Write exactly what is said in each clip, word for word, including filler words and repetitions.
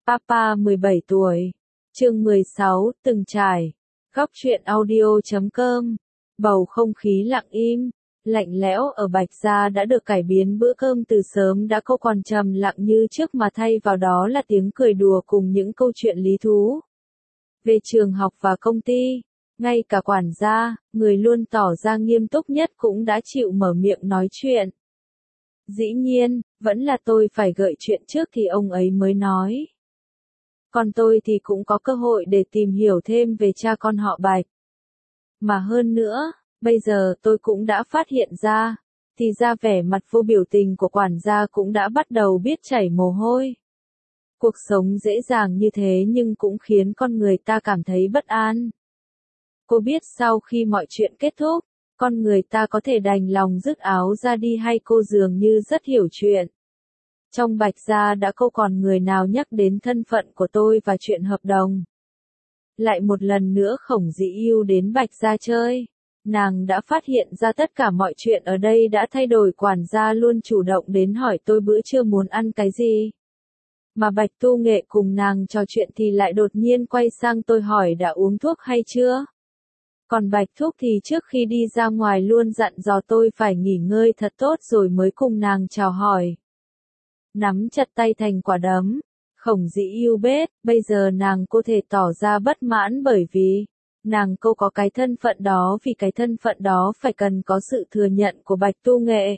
Papa mười bảy tuổi. Chương mười sáu, từng trải. Góc truyện audio chấm com. Bầu không khí lặng im, lạnh lẽo ở Bạch Gia đã được cải biến, bữa cơm từ sớm đã không còn trầm lặng như trước mà thay vào đó là tiếng cười đùa cùng những câu chuyện lý thú. Về trường học và công ty, ngay cả quản gia, người luôn tỏ ra nghiêm túc nhất cũng đã chịu mở miệng nói chuyện. Dĩ nhiên, vẫn là tôi phải gợi chuyện trước thì ông ấy mới nói. Còn tôi thì cũng có cơ hội để tìm hiểu thêm về cha con họ Bạch. Mà hơn nữa, bây giờ tôi cũng đã phát hiện ra, thì ra vẻ mặt vô biểu tình của quản gia cũng đã bắt đầu biết chảy mồ hôi. Cuộc sống dễ dàng như thế nhưng cũng khiến con người ta cảm thấy bất an. Cô biết sau khi mọi chuyện kết thúc, con người ta có thể đành lòng dứt áo ra đi hay cô dường như rất hiểu chuyện. Trong Bạch Gia đã không còn người nào nhắc đến thân phận của tôi và chuyện hợp đồng. Lại một lần nữa Khổng Dĩ Yêu đến Bạch Gia chơi. Nàng đã phát hiện ra tất cả mọi chuyện ở đây đã thay đổi, quản gia luôn chủ động đến hỏi tôi bữa trưa muốn ăn cái gì. Mà Bạch Tu Nghệ cùng nàng trò chuyện thì lại đột nhiên quay sang tôi hỏi đã uống thuốc hay chưa. Còn Bạch Thúc thì trước khi đi ra ngoài luôn dặn dò tôi phải nghỉ ngơi thật tốt rồi mới cùng nàng chào hỏi. Nắm chặt tay thành quả đấm, Khổng Dĩ Yêu biết, bây giờ nàng có thể tỏ ra bất mãn bởi vì, nàng cô có cái thân phận đó, vì cái thân phận đó phải cần có sự thừa nhận của Bạch Tu Nghệ.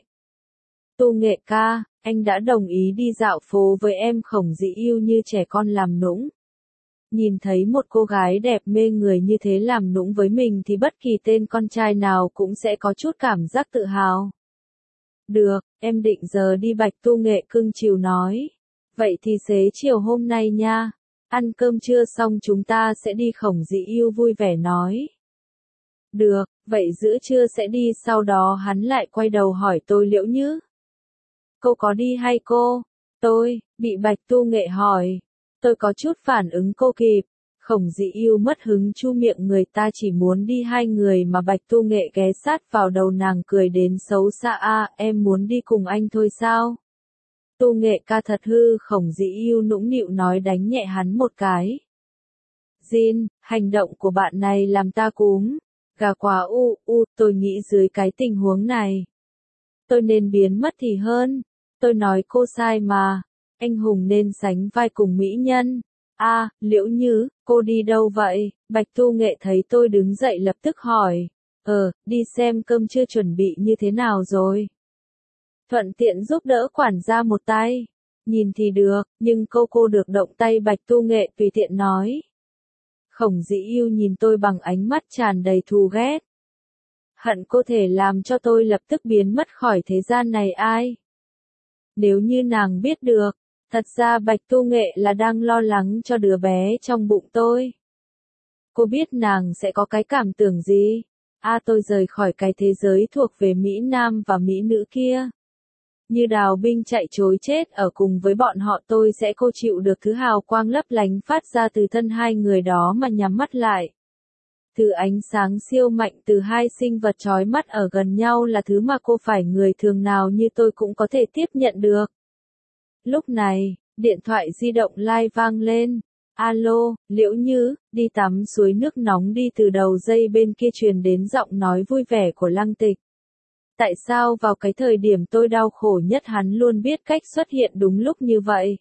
Tu Nghệ ca, anh đã đồng ý đi dạo phố với em. Khổng Dĩ Yêu như trẻ con làm nũng. Nhìn thấy một cô gái đẹp mê người như thế làm nũng với mình thì bất kỳ tên con trai nào cũng sẽ có chút cảm giác tự hào. Được, em định giờ đi. Bạch Tu Nghệ cưng chiều nói. Vậy thì xế chiều hôm nay nha. Ăn cơm trưa xong chúng ta sẽ đi. Khổng Dĩ Yêu vui vẻ nói. Được, vậy giữa trưa sẽ đi. Sau đó hắn lại quay đầu hỏi tôi Liễu Như. Cô có đi hay cô? Tôi, bị Bạch Tu Nghệ hỏi. Tôi có chút phản ứng cô kịp. Khổng Dĩ Yêu mất hứng chu miệng, người ta chỉ muốn đi hai người mà. Bạch Tu Nghệ ghé sát vào đầu nàng cười đến xấu xa. A, em muốn đi cùng anh thôi sao? Tu Nghệ ca thật hư. Khổng Dĩ Yêu nũng nịu nói, đánh nhẹ hắn một cái. Jin, hành động của bạn này làm ta cúm. Gà quá u, u, tôi nghĩ dưới cái tình huống này. Tôi nên biến mất thì hơn. Tôi nói cô sai mà. Anh hùng nên sánh vai cùng mỹ nhân. A, à, Liễu Như, cô đi đâu vậy? Bạch Tu Nghệ thấy tôi đứng dậy lập tức hỏi. Ờ, đi xem cơm trưa chuẩn bị như thế nào rồi. Thuận tiện giúp đỡ quản gia một tay. Nhìn thì được, nhưng cô cô được động tay. Bạch Tu Nghệ tùy tiện nói. Khổng Dĩ Yêu nhìn tôi bằng ánh mắt tràn đầy thù ghét. Hận cô thể làm cho tôi lập tức biến mất khỏi thế gian này. Ai? Nếu như nàng biết được, thật ra Bạch Tu Nghệ là đang lo lắng cho đứa bé trong bụng tôi. Cô biết nàng sẽ có cái cảm tưởng gì? A, à, tôi rời khỏi cái thế giới thuộc về Mỹ Nam và Mỹ Nữ kia. Như đào binh chạy chối chết ở cùng với bọn họ, tôi sẽ cô chịu được thứ hào quang lấp lánh phát ra từ thân hai người đó mà nhắm mắt lại. Thứ ánh sáng siêu mạnh từ hai sinh vật chói mắt ở gần nhau là thứ mà cô phải người thường nào như tôi cũng có thể tiếp nhận được. Lúc này, điện thoại di động lai vang lên. Alo, Liễu Như, đi tắm suối nước nóng đi. Từ đầu dây bên kia truyền đến giọng nói vui vẻ của Lăng Tịch. Tại sao vào cái thời điểm tôi đau khổ nhất hắn luôn biết cách xuất hiện đúng lúc như vậy?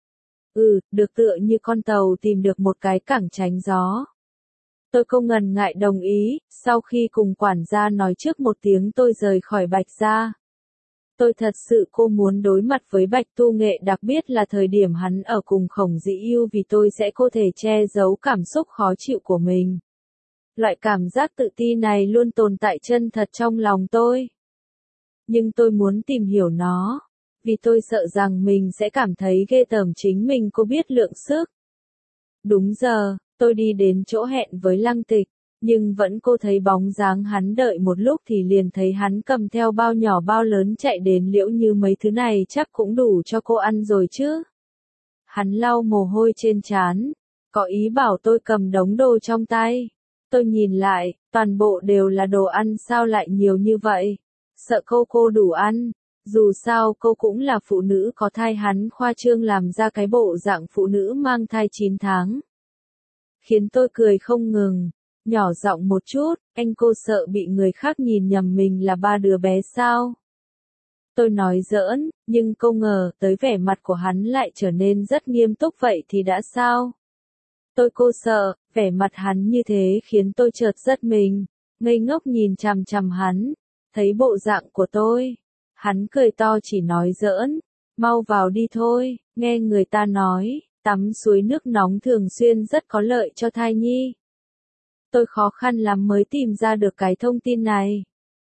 Ừ, được, tựa như con tàu tìm được một cái cảng tránh gió. Tôi không ngần ngại đồng ý. Sau khi cùng quản gia nói trước một tiếng tôi rời khỏi Bạch Gia. Tôi thật sự cô muốn đối mặt với Bạch Tu Nghệ, đặc biệt là thời điểm hắn ở cùng Khổng Dĩ Yêu, vì tôi sẽ có thể che giấu cảm xúc khó chịu của mình. Loại cảm giác tự ti này luôn tồn tại chân thật trong lòng tôi. Nhưng tôi muốn tìm hiểu nó, vì tôi sợ rằng mình sẽ cảm thấy ghê tởm chính mình. Cô biết lượng sức. Đúng giờ, tôi đi đến chỗ hẹn với Lăng Tịch. Nhưng vẫn cô thấy bóng dáng hắn, đợi một lúc thì liền thấy hắn cầm theo bao nhỏ bao lớn chạy đến. Liễu Như, mấy thứ này chắc cũng đủ cho cô ăn rồi chứ? Hắn lau mồ hôi trên trán, có ý bảo tôi cầm đống đồ trong tay. Tôi nhìn lại, toàn bộ đều là đồ ăn, sao lại nhiều như vậy? Sợ cô cô đủ ăn. Dù sao cô cũng là phụ nữ có thai, hắn khoa trương làm ra cái bộ dạng phụ nữ mang thai chín tháng. Khiến tôi cười không ngừng, nhỏ giọng một chút, anh cô sợ bị người khác nhìn nhầm mình là ba đứa bé sao? Tôi nói giỡn, nhưng cô ngờ tới vẻ mặt của hắn lại trở nên rất nghiêm túc. Vậy thì đã sao? Tôi cô sợ, vẻ mặt hắn như thế khiến tôi chợt giật mình, ngây ngốc nhìn chằm chằm hắn, thấy bộ dạng của tôi. Hắn cười to chỉ nói giỡn, mau vào đi thôi, nghe người ta nói, tắm suối nước nóng thường xuyên rất có lợi cho thai nhi. Tôi khó khăn lắm mới tìm ra được cái thông tin này.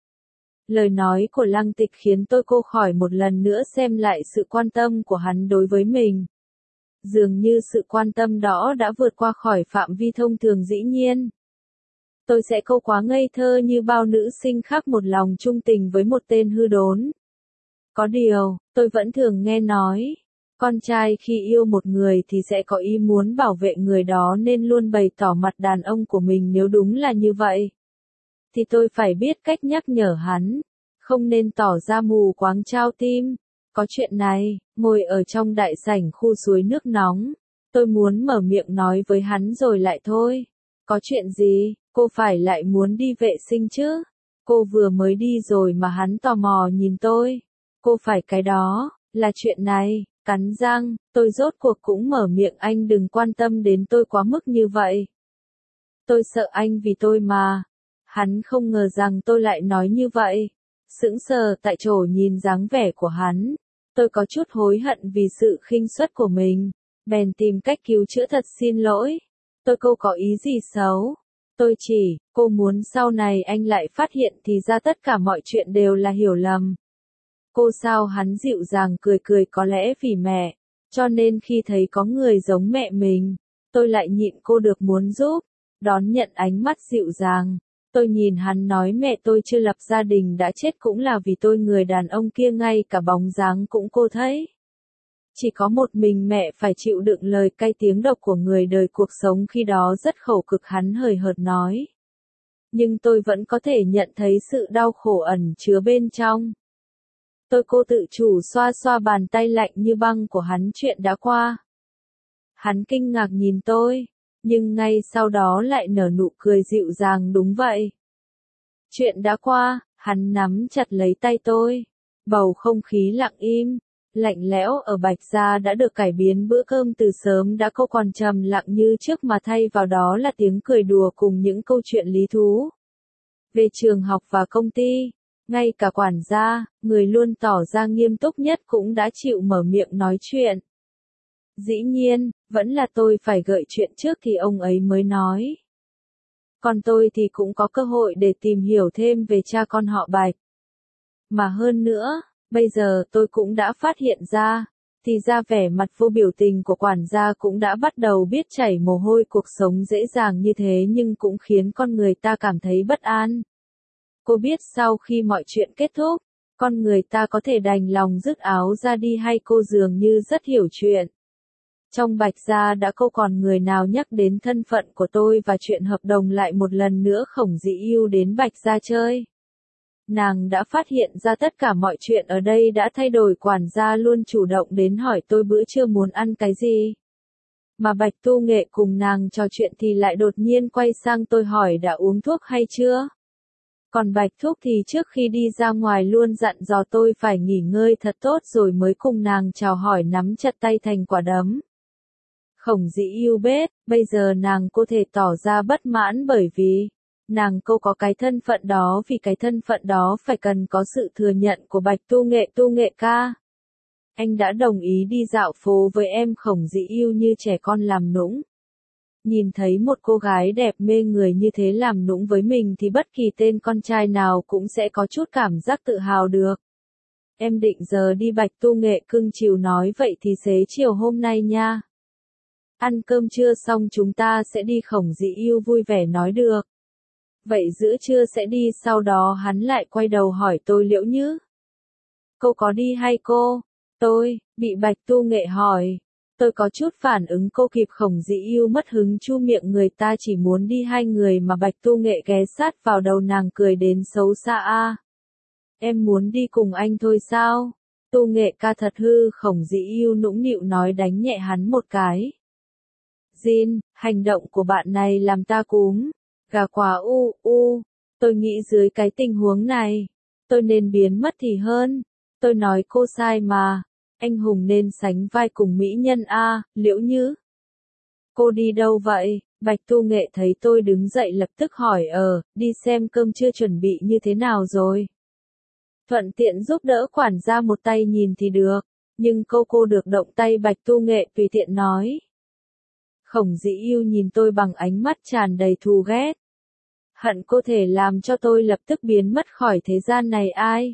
Lời nói của Lăng Tịch khiến tôi cô khỏi một lần nữa xem lại sự quan tâm của hắn đối với mình. Dường như sự quan tâm đó đã vượt qua khỏi phạm vi thông thường dĩ nhiên. Tôi sẽ câu quá ngây thơ như bao nữ sinh khác một lòng trung tình với một tên hư đốn. Có điều, tôi vẫn thường nghe nói, con trai khi yêu một người thì sẽ có ý muốn bảo vệ người đó nên luôn bày tỏ mặt đàn ông của mình. Nếu đúng là như vậy, thì tôi phải biết cách nhắc nhở hắn, không nên tỏ ra mù quáng trao tim. Có chuyện này, ngồi ở trong đại sảnh khu suối nước nóng, tôi muốn mở miệng nói với hắn rồi lại thôi. Có chuyện gì, cô phải lại muốn đi vệ sinh chứ? Cô vừa mới đi rồi mà hắn tò mò nhìn tôi. Cô phải cái đó, là chuyện này, cắn răng, tôi rốt cuộc cũng mở miệng. Anh đừng quan tâm đến tôi quá mức như vậy. Tôi sợ anh vì tôi mà. Hắn không ngờ rằng tôi lại nói như vậy. Sững sờ tại chỗ nhìn dáng vẻ của hắn. Tôi có chút hối hận vì sự khinh suất của mình. Bèn tìm cách cứu chữa. Thật xin lỗi. Tôi cô có ý gì xấu. Tôi chỉ, cô muốn sau này anh lại phát hiện thì ra tất cả mọi chuyện đều là hiểu lầm. Cô sao? Hắn dịu dàng cười cười. Có lẽ vì mẹ, cho nên khi thấy có người giống mẹ mình, tôi lại nhịn cô được muốn giúp. Đón nhận ánh mắt dịu dàng, tôi nhìn hắn nói mẹ tôi chưa lập gia đình đã chết cũng là vì tôi. Người đàn ông kia ngay cả bóng dáng cũng cô thấy. Chỉ có một mình mẹ phải chịu đựng lời cay tiếng độc của người đời. Cuộc sống khi đó rất khổ cực, hắn hời hợt nói. Nhưng tôi vẫn có thể nhận thấy sự đau khổ ẩn chứa bên trong. Tôi cô tự chủ xoa xoa bàn tay lạnh như băng của hắn. Chuyện đã qua. Hắn kinh ngạc nhìn tôi, nhưng ngay sau đó lại nở nụ cười dịu dàng. Đúng vậy. Chuyện đã qua, hắn nắm chặt lấy tay tôi. Bầu không khí lặng im, lạnh lẽo ở Bạch Gia đã được cải biến. Bữa cơm từ sớm đã không còn trầm lặng như trước mà thay vào đó là tiếng cười đùa cùng những câu chuyện lý thú. Về trường học và công ty, ngay cả quản gia, người luôn tỏ ra nghiêm túc nhất cũng đã chịu mở miệng nói chuyện. Dĩ nhiên, vẫn là tôi phải gợi chuyện trước thì ông ấy mới nói. Còn tôi thì cũng có cơ hội để tìm hiểu thêm về cha con họ Bạch. Mà hơn nữa, bây giờ tôi cũng đã phát hiện ra, thì ra vẻ mặt vô biểu tình của quản gia cũng đã bắt đầu biết chảy mồ hôi. Cuộc sống dễ dàng như thế nhưng cũng khiến con người ta cảm thấy bất an. Cô biết sau khi mọi chuyện kết thúc, con người ta có thể đành lòng dứt áo ra đi hay cô dường như rất hiểu chuyện. Trong Bạch Gia đã không còn người nào nhắc đến thân phận của tôi và chuyện hợp đồng. Lại một lần nữa Khổng Dĩ Yêu đến Bạch Gia chơi. Nàng đã phát hiện ra tất cả mọi chuyện ở đây đã thay đổi. Quản gia luôn chủ động đến hỏi tôi bữa trưa muốn ăn cái gì. Mà Bạch Tu Nghệ cùng nàng trò chuyện thì lại đột nhiên quay sang tôi hỏi đã uống thuốc hay chưa. Còn Bạch Thúc thì trước khi đi ra ngoài luôn dặn dò tôi phải nghỉ ngơi thật tốt rồi mới cùng nàng chào hỏi nắm chặt tay thành quả đấm. Khổng Dĩ Yêu biết, bây giờ nàng cô thể tỏ ra bất mãn bởi vì nàng cô có cái thân phận đó. Vì cái thân phận đó phải cần có sự thừa nhận của Bạch Tu Nghệ. Tu Nghệ ca, anh đã đồng ý đi dạo phố với em. Khổng Dĩ Yêu như trẻ con làm nũng. Nhìn thấy một cô gái đẹp mê người như thế làm nũng với mình thì bất kỳ tên con trai nào cũng sẽ có chút cảm giác tự hào được. Em định giờ đi. Bạch Tu Nghệ cưng chiều nói vậy thì xế chiều hôm nay nha. Ăn cơm trưa xong chúng ta sẽ đi. Khổng Dĩ Yêu vui vẻ nói được. Vậy giữa trưa sẽ đi. Sau đó hắn lại quay đầu hỏi tôi Liễu Như, cô có đi hay cô? Tôi, bị Bạch Tu Nghệ hỏi. Tôi có chút phản ứng cô kịp. Khổng Dĩ Yêu mất hứng chu miệng người ta chỉ muốn đi hai người mà Bạch Tu Nghệ ghé sát vào đầu nàng cười đến xấu xa a. Em muốn đi cùng anh thôi sao? Tu Nghệ ca thật hư, Khổng Dĩ Yêu nũng nịu nói đánh nhẹ hắn một cái. Jin, hành động của bạn này làm ta cúm, gà quá u, u, tôi nghĩ dưới cái tình huống này, tôi nên biến mất thì hơn, tôi nói cô sai mà, anh hùng nên sánh vai cùng mỹ nhân a, Liễu Như. Cô đi đâu vậy? Bạch Tu Nghệ thấy tôi đứng dậy lập tức hỏi ờ, đi xem cơm chưa chuẩn bị như thế nào rồi. Thuận tiện giúp đỡ quản gia một tay nhìn thì được, nhưng cô cô được động tay Bạch Tu Nghệ tùy tiện nói. Khổng Dĩ Yêu nhìn tôi bằng ánh mắt tràn đầy thù ghét. Hận cô thể làm cho tôi lập tức biến mất khỏi thế gian này ai.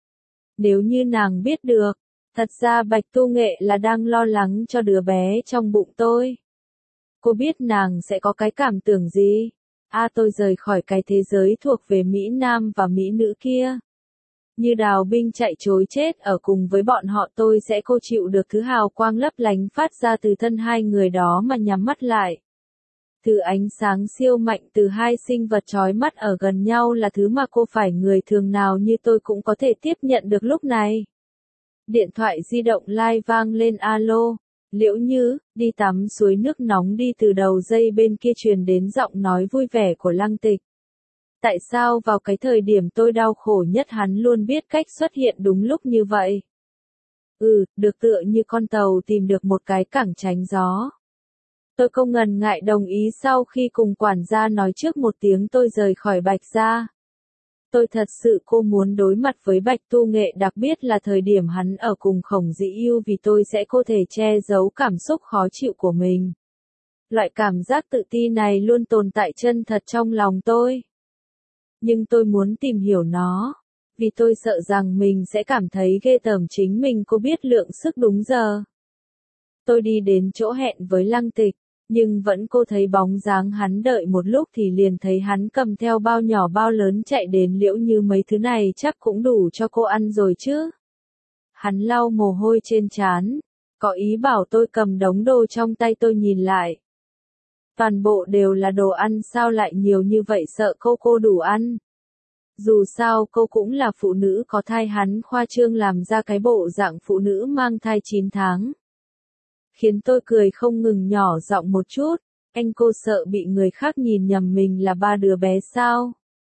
Nếu như nàng biết được, thật ra Bạch Tu Nghệ là đang lo lắng cho đứa bé trong bụng tôi. Cô biết nàng sẽ có cái cảm tưởng gì? A à, tôi rời khỏi cái thế giới thuộc về Mỹ Nam và Mỹ Nữ kia. Như đào binh chạy trối chết ở cùng với bọn họ tôi sẽ cô chịu được thứ hào quang lấp lánh phát ra từ thân hai người đó mà nhắm mắt lại. Thứ ánh sáng siêu mạnh từ hai sinh vật chói mắt ở gần nhau là thứ mà cô phải người thường nào như tôi cũng có thể tiếp nhận được lúc này. Điện thoại di động lai vang lên alo. Liễu Như, đi tắm suối nước nóng đi từ đầu dây bên kia truyền đến giọng nói vui vẻ của Lăng Tịch. Tại sao vào cái thời điểm tôi đau khổ nhất hắn luôn biết cách xuất hiện đúng lúc như vậy? Ừ, được tựa như con tàu tìm được một cái cảng tránh gió. Tôi không ngần ngại đồng ý sau khi cùng quản gia nói trước một tiếng tôi rời khỏi Bạch gia. Tôi thật sự cô muốn đối mặt với Bạch Tu Nghệ đặc biệt là thời điểm hắn ở cùng Khổng Dĩ Yêu vì tôi sẽ có thể che giấu cảm xúc khó chịu của mình. Loại cảm giác tự ti này luôn tồn tại chân thật trong lòng tôi. Nhưng tôi muốn tìm hiểu nó, vì tôi sợ rằng mình sẽ cảm thấy ghê tởm chính mình cô biết lượng sức đúng giờ. Tôi đi đến chỗ hẹn với Lăng Tịch, nhưng vẫn cô thấy bóng dáng hắn đợi một lúc thì liền thấy hắn cầm theo bao nhỏ bao lớn chạy đến Liễu Như mấy thứ này chắc cũng đủ cho cô ăn rồi chứ. Hắn lau mồ hôi trên trán, có ý bảo tôi cầm đống đồ trong tay tôi nhìn lại. Toàn bộ đều là đồ ăn sao lại nhiều như vậy sợ cô cô đủ ăn. Dù sao cô cũng là phụ nữ có thai hắn khoa trương làm ra cái bộ dạng phụ nữ mang thai chín tháng. Khiến tôi cười không ngừng nhỏ giọng một chút, anh cô sợ bị người khác nhìn nhầm mình là ba đứa bé sao?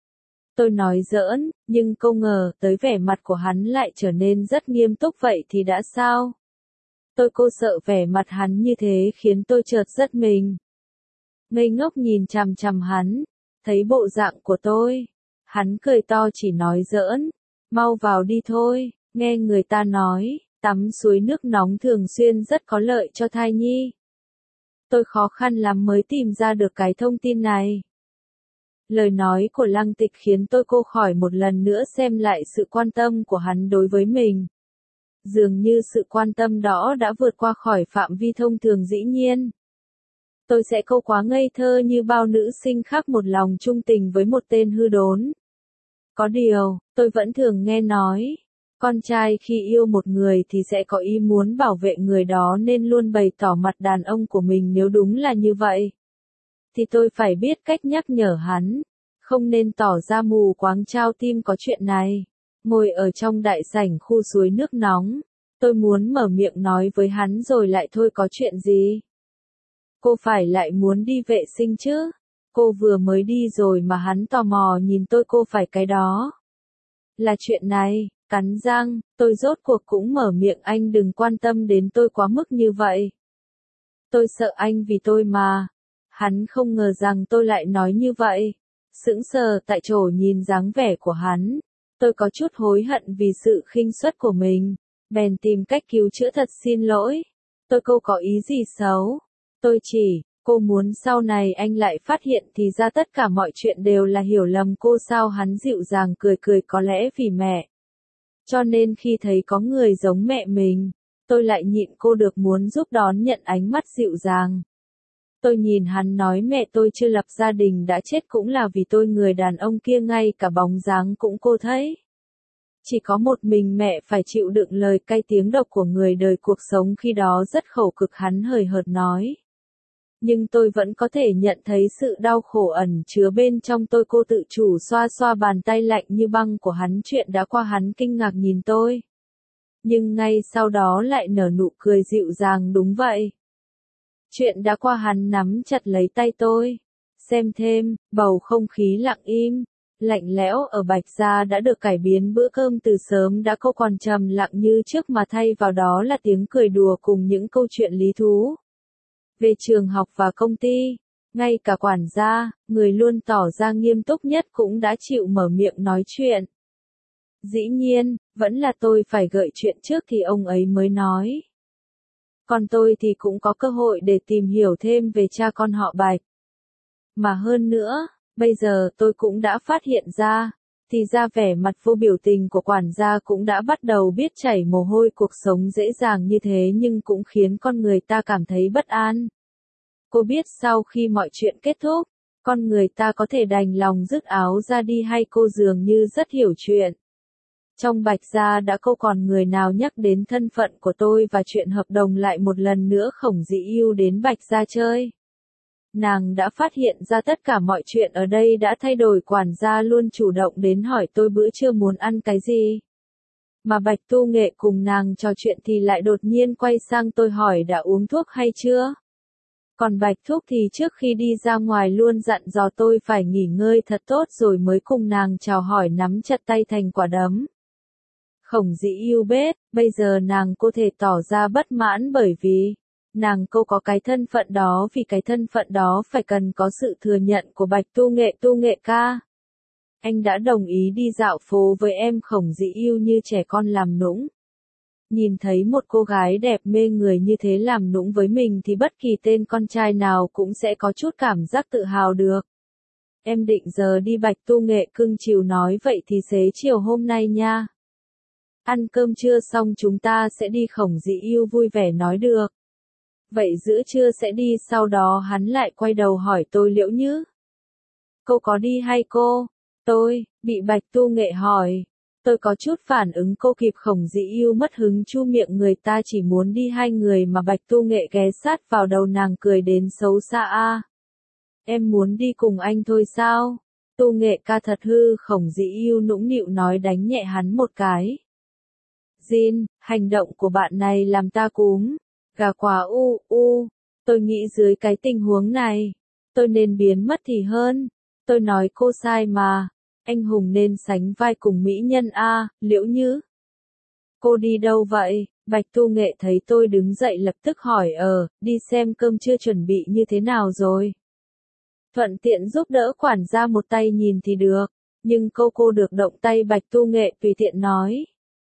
Tôi nói giỡn, nhưng không ngờ tới vẻ mặt của hắn lại trở nên rất nghiêm túc vậy thì đã sao? Tôi cô sợ vẻ mặt hắn như thế khiến tôi chợt giật mình. Ngây ngốc nhìn chằm chằm hắn, thấy bộ dạng của tôi. Hắn cười to chỉ nói giỡn, mau vào đi thôi, nghe người ta nói. Tắm suối nước nóng thường xuyên rất có lợi cho thai nhi. Tôi khó khăn lắm mới tìm ra được cái thông tin này. Lời nói của Lăng Tịch khiến tôi cô khỏi một lần nữa xem lại sự quan tâm của hắn đối với mình. Dường như sự quan tâm đó đã vượt qua khỏi phạm vi thông thường dĩ nhiên. Tôi sẽ câu quá ngây thơ như bao nữ sinh khác một lòng trung tình với một tên hư đốn. Có điều, tôi vẫn thường nghe nói. Con trai khi yêu một người thì sẽ có ý muốn bảo vệ người đó nên luôn bày tỏ mặt đàn ông của mình nếu đúng là như vậy. Thì tôi phải biết cách nhắc nhở hắn, không nên tỏ ra mù quáng trao tim có chuyện này. Ngồi ở trong đại sảnh khu suối nước nóng, tôi muốn mở miệng nói với hắn rồi lại thôi có chuyện gì. Cô phải lại muốn đi vệ sinh chứ, cô vừa mới đi rồi mà hắn tò mò nhìn tôi cô phải cái đó. Là chuyện này. Cắn răng, tôi rốt cuộc cũng mở miệng anh đừng quan tâm đến tôi quá mức như vậy. Tôi sợ anh vì tôi mà. Hắn không ngờ rằng tôi lại nói như vậy. Sững sờ tại chỗ nhìn dáng vẻ của hắn. Tôi có chút hối hận vì sự khinh suất của mình. Bèn tìm cách cứu chữa thật xin lỗi. Tôi cô có ý gì xấu. Tôi chỉ, cô muốn sau này anh lại phát hiện thì ra tất cả mọi chuyện đều là hiểu lầm cô sao hắn dịu dàng cười cười có lẽ vì mẹ. Cho nên khi thấy có người giống mẹ mình, tôi lại nhịn cô được muốn giúp đón nhận ánh mắt dịu dàng. Tôi nhìn hắn nói mẹ tôi chưa lập gia đình đã chết cũng là vì tôi người đàn ông kia ngay cả bóng dáng cũng cô thấy. Chỉ có một mình mẹ phải chịu đựng lời cay tiếng độc của người đời cuộc sống khi đó rất khổ cực hắn hời hợt nói. Nhưng tôi vẫn có thể nhận thấy sự đau khổ ẩn chứa bên trong tôi cô tự chủ xoa xoa bàn tay lạnh như băng của hắn chuyện đã qua hắn kinh ngạc nhìn tôi. nhưng ngay sau đó lại nở nụ cười dịu dàng đúng vậy. Chuyện đã qua hắn nắm chặt lấy tay tôi. Xem thêm, bầu không khí lặng im, lạnh lẽo ở Bạch Gia đã được cải biến bữa cơm từ sớm đã không còn trầm lặng như trước mà thay vào đó là tiếng cười đùa cùng những câu chuyện lý thú. Về trường học và công ty, ngay cả quản gia, người luôn tỏ ra nghiêm túc nhất cũng đã chịu mở miệng nói chuyện. Dĩ nhiên, vẫn là tôi phải gợi chuyện trước thì ông ấy mới nói. Còn tôi thì cũng có cơ hội để tìm hiểu thêm về cha con họ Bạch. Mà hơn nữa, bây giờ tôi cũng đã phát hiện ra, thì ra vẻ mặt vô biểu tình của quản gia cũng đã bắt đầu biết chảy mồ hôi, cuộc sống dễ dàng như thế nhưng cũng khiến con người ta cảm thấy bất an. Cô biết sau khi mọi chuyện kết thúc, con người ta có thể đành lòng dứt áo ra đi hay cô dường như rất hiểu chuyện. Trong Bạch Gia đã không còn người nào nhắc đến thân phận của tôi và chuyện hợp đồng lại một lần nữa Khổng Dĩ Yêu đến Bạch Gia chơi. Nàng đã phát hiện ra tất cả mọi chuyện ở đây đã thay đổi, quản gia luôn chủ động đến hỏi tôi bữa trưa muốn ăn cái gì. Mà Bạch Tu Nghệ cùng nàng trò chuyện thì lại đột nhiên quay sang tôi hỏi đã uống thuốc hay chưa. Còn Bạch Thúc thì trước khi đi ra ngoài luôn dặn dò tôi phải nghỉ ngơi thật tốt rồi mới cùng nàng chào hỏi nắm chặt tay thành quả đấm. Khổng Dĩ Yêu biết, bây giờ nàng có thể tỏ ra bất mãn bởi vì nàng cô có cái thân phận đó, vì cái thân phận đó phải cần có sự thừa nhận của Bạch Tu Nghệ. Tu Nghệ ca, anh đã đồng ý đi dạo phố với em. Khổng Dĩ Yêu như trẻ con làm nũng. Nhìn thấy một cô gái đẹp mê người như thế làm nũng với mình thì bất kỳ tên con trai nào cũng sẽ có chút cảm giác tự hào được. Em định giờ đi. Bạch Tu Nghệ cưng chiều nói vậy thì xế chiều hôm nay nha. Ăn cơm trưa xong chúng ta sẽ đi. Khổng Dĩ Yêu vui vẻ nói được. Vậy giữa trưa sẽ đi. Sau đó hắn lại quay đầu hỏi tôi Liễu Như. Cô có đi hay cô? Tôi, bị Bạch Tu Nghệ hỏi. Tôi có chút phản ứng cô kịp. Khổng Dĩ Yêu mất hứng chu miệng người ta chỉ muốn đi hai người mà Bạch Tu Nghệ ghé sát vào đầu nàng cười đến xấu xa a. Em muốn đi cùng anh thôi sao? Tu Nghệ ca thật hư. Khổng Dĩ Yêu nũng nịu nói đánh nhẹ hắn một cái. Jin, hành động của bạn này làm ta cúm gà quá u u. Tôi nghĩ dưới cái tình huống này, tôi nên biến mất thì hơn. Tôi nói cô sai mà. Anh hùng nên sánh vai cùng mỹ nhân a. Liễu Như. Cô đi đâu vậy? Bạch Tu Nghệ thấy tôi đứng dậy lập tức hỏi ờ, đi xem cơm trưa chuẩn bị như thế nào rồi. Thuận tiện giúp đỡ quản gia một tay nhìn thì được. Nhưng cô cô được động tay. Bạch Tu Nghệ tùy tiện nói.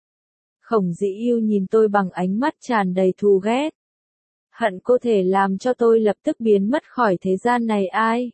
Khổng Dĩ Yêu nhìn tôi bằng ánh mắt tràn đầy thù ghét. Hận cô thể làm cho tôi lập tức biến mất khỏi thế gian này ai.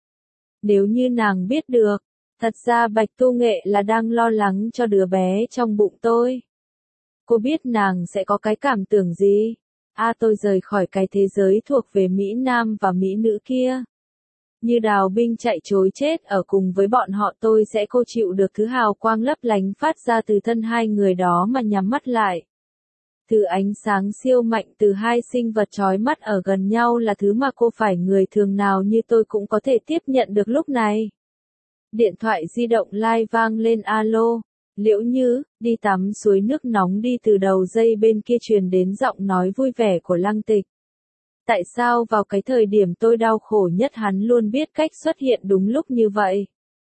Nếu như nàng biết được, thật ra Bạch Tu Nghệ là đang lo lắng cho đứa bé trong bụng tôi. Cô biết nàng sẽ có cái cảm tưởng gì? A à, tôi rời khỏi cái thế giới thuộc về Mỹ Nam và Mỹ Nữ kia. Như đào binh chạy trối chết ở cùng với bọn họ tôi sẽ cô chịu được thứ hào quang lấp lánh phát ra từ thân hai người đó mà nhắm mắt lại. Thứ ánh sáng siêu mạnh từ hai sinh vật chói mắt ở gần nhau là thứ mà cô phải người thường nào như tôi cũng có thể tiếp nhận được lúc này. Điện thoại di động lai vang lên. Alo, Liễu Như, đi tắm suối nước nóng đi. Từ đầu dây bên kia truyền đến giọng nói vui vẻ của Lăng Tịch. Tại sao vào cái thời điểm tôi đau khổ nhất hắn luôn biết cách xuất hiện đúng lúc như vậy?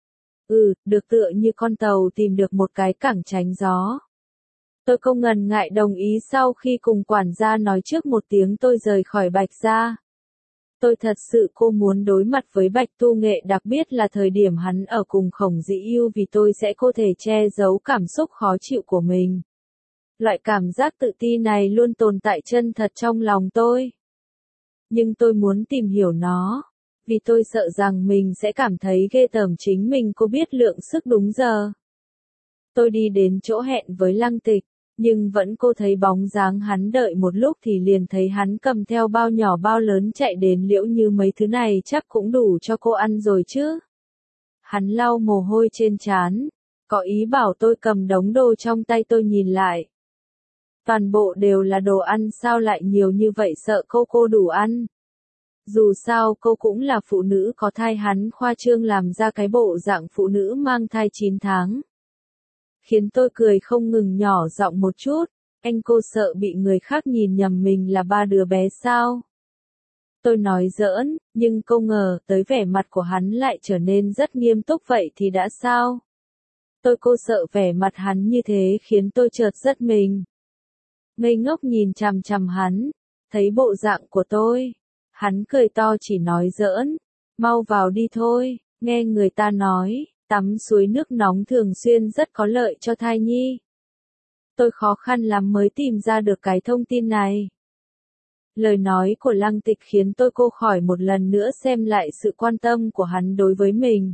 Ừ, được tựa như con tàu tìm được một cái cảng tránh gió. Tôi không ngần ngại đồng ý. Sau khi cùng quản gia nói trước một tiếng tôi rời khỏi Bạch Gia. Tôi thật sự cô muốn đối mặt với Bạch Tu Nghệ, đặc biệt là thời điểm hắn ở cùng Khổng Dĩ Yêu, vì tôi sẽ có thể che giấu cảm xúc khó chịu của mình. Loại cảm giác tự ti này luôn tồn tại chân thật trong lòng tôi. Nhưng tôi muốn tìm hiểu nó, vì tôi sợ rằng mình sẽ cảm thấy ghê tởm chính mình. Cô biết lượng sức đúng giờ. Tôi đi đến chỗ hẹn với Lăng Tịch, nhưng vẫn cô thấy bóng dáng hắn. Đợi một lúc thì liền thấy hắn cầm theo bao nhỏ bao lớn chạy đến. Liễu Như, mấy thứ này chắc cũng đủ cho cô ăn rồi chứ? Hắn lau mồ hôi trên trán, có ý bảo tôi cầm đống đồ trong tay. Tôi nhìn lại. Toàn bộ đều là đồ ăn. Sao lại nhiều như vậy? Sợ cô cô đủ ăn. Dù sao cô cũng là phụ nữ có thai. Hắn khoa trương làm ra cái bộ dạng phụ nữ mang thai chín tháng. Khiến tôi cười không ngừng, nhỏ giọng một chút. Anh cô sợ bị người khác nhìn nhầm mình là ba đứa bé sao? Tôi nói giỡn, nhưng không ngờ tới vẻ mặt của hắn lại trở nên rất nghiêm túc vậy thì đã sao? Tôi cô sợ vẻ mặt hắn như thế khiến tôi chợt giật mình. Ngây ngốc nhìn chằm chằm hắn, thấy bộ dạng của tôi. Hắn cười to chỉ nói giỡn, mau vào đi thôi, nghe người ta nói, tắm suối nước nóng thường xuyên rất có lợi cho thai nhi. Tôi khó khăn lắm mới tìm ra được cái thông tin này. Lời nói của Lăng Tịch khiến tôi cô khỏi một lần nữa xem lại sự quan tâm của hắn đối với mình.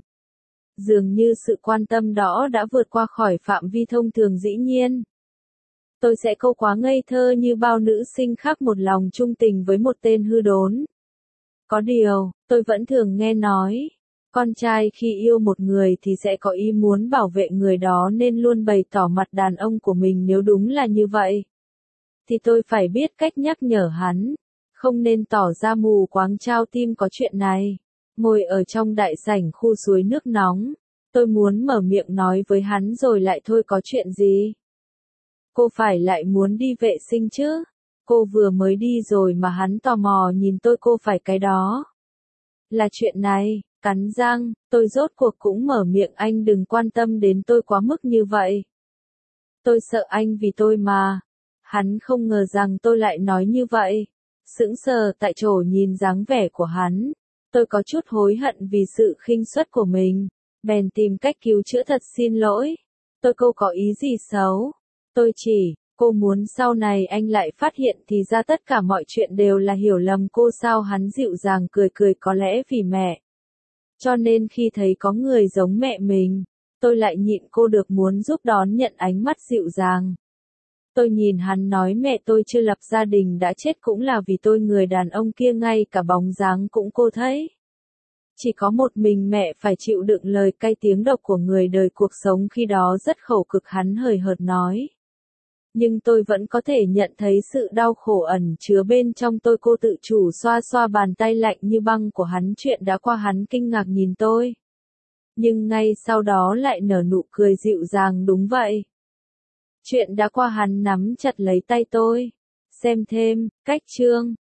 Dường như sự quan tâm đó đã vượt qua khỏi phạm vi thông thường dĩ nhiên. Tôi sẽ câu quá ngây thơ như bao nữ sinh khác một lòng trung tình với một tên hư đốn. Có điều, tôi vẫn thường nghe nói, con trai khi yêu một người thì sẽ có ý muốn bảo vệ người đó nên luôn bày tỏ mặt đàn ông của mình nếu đúng là như vậy. Thì tôi phải biết cách nhắc nhở hắn, không nên tỏ ra mù quáng trao tim có chuyện này. Ngồi ở trong đại sảnh khu suối nước nóng, tôi muốn mở miệng nói với hắn rồi lại thôi có chuyện gì. Cô phải lại muốn đi vệ sinh chứ? Cô vừa mới đi rồi mà hắn tò mò nhìn tôi cô phải cái đó. Là chuyện này, cắn răng, tôi rốt cuộc cũng mở miệng anh đừng quan tâm đến tôi quá mức như vậy. Tôi sợ anh vì tôi mà. Hắn không ngờ rằng tôi lại nói như vậy. Sững sờ tại chỗ nhìn dáng vẻ của hắn. Tôi có chút hối hận vì sự khinh suất của mình. Bèn tìm cách cứu chữa thật xin lỗi. Tôi cô có ý gì xấu. Tôi chỉ, cô muốn sau này anh lại phát hiện thì ra tất cả mọi chuyện đều là hiểu lầm cô sao hắn dịu dàng cười cười có lẽ vì mẹ. Cho nên khi thấy có người giống mẹ mình, tôi lại nhịn cô được muốn giúp đón nhận ánh mắt dịu dàng. Tôi nhìn hắn nói mẹ tôi chưa lập gia đình đã chết cũng là vì tôi người đàn ông kia ngay cả bóng dáng cũng cô thấy. Chỉ có một mình mẹ phải chịu đựng lời cay tiếng độc của người đời cuộc sống khi đó rất khổ cực hắn hời hợt nói. Nhưng tôi vẫn có thể nhận thấy sự đau khổ ẩn chứa bên trong tôi cô tự chủ xoa xoa bàn tay lạnh như băng của hắn chuyện đã qua hắn kinh ngạc nhìn tôi. Nhưng ngay sau đó lại nở nụ cười dịu dàng đúng vậy. Chuyện đã qua hắn nắm chặt lấy tay tôi. Xem thêm, cách chương.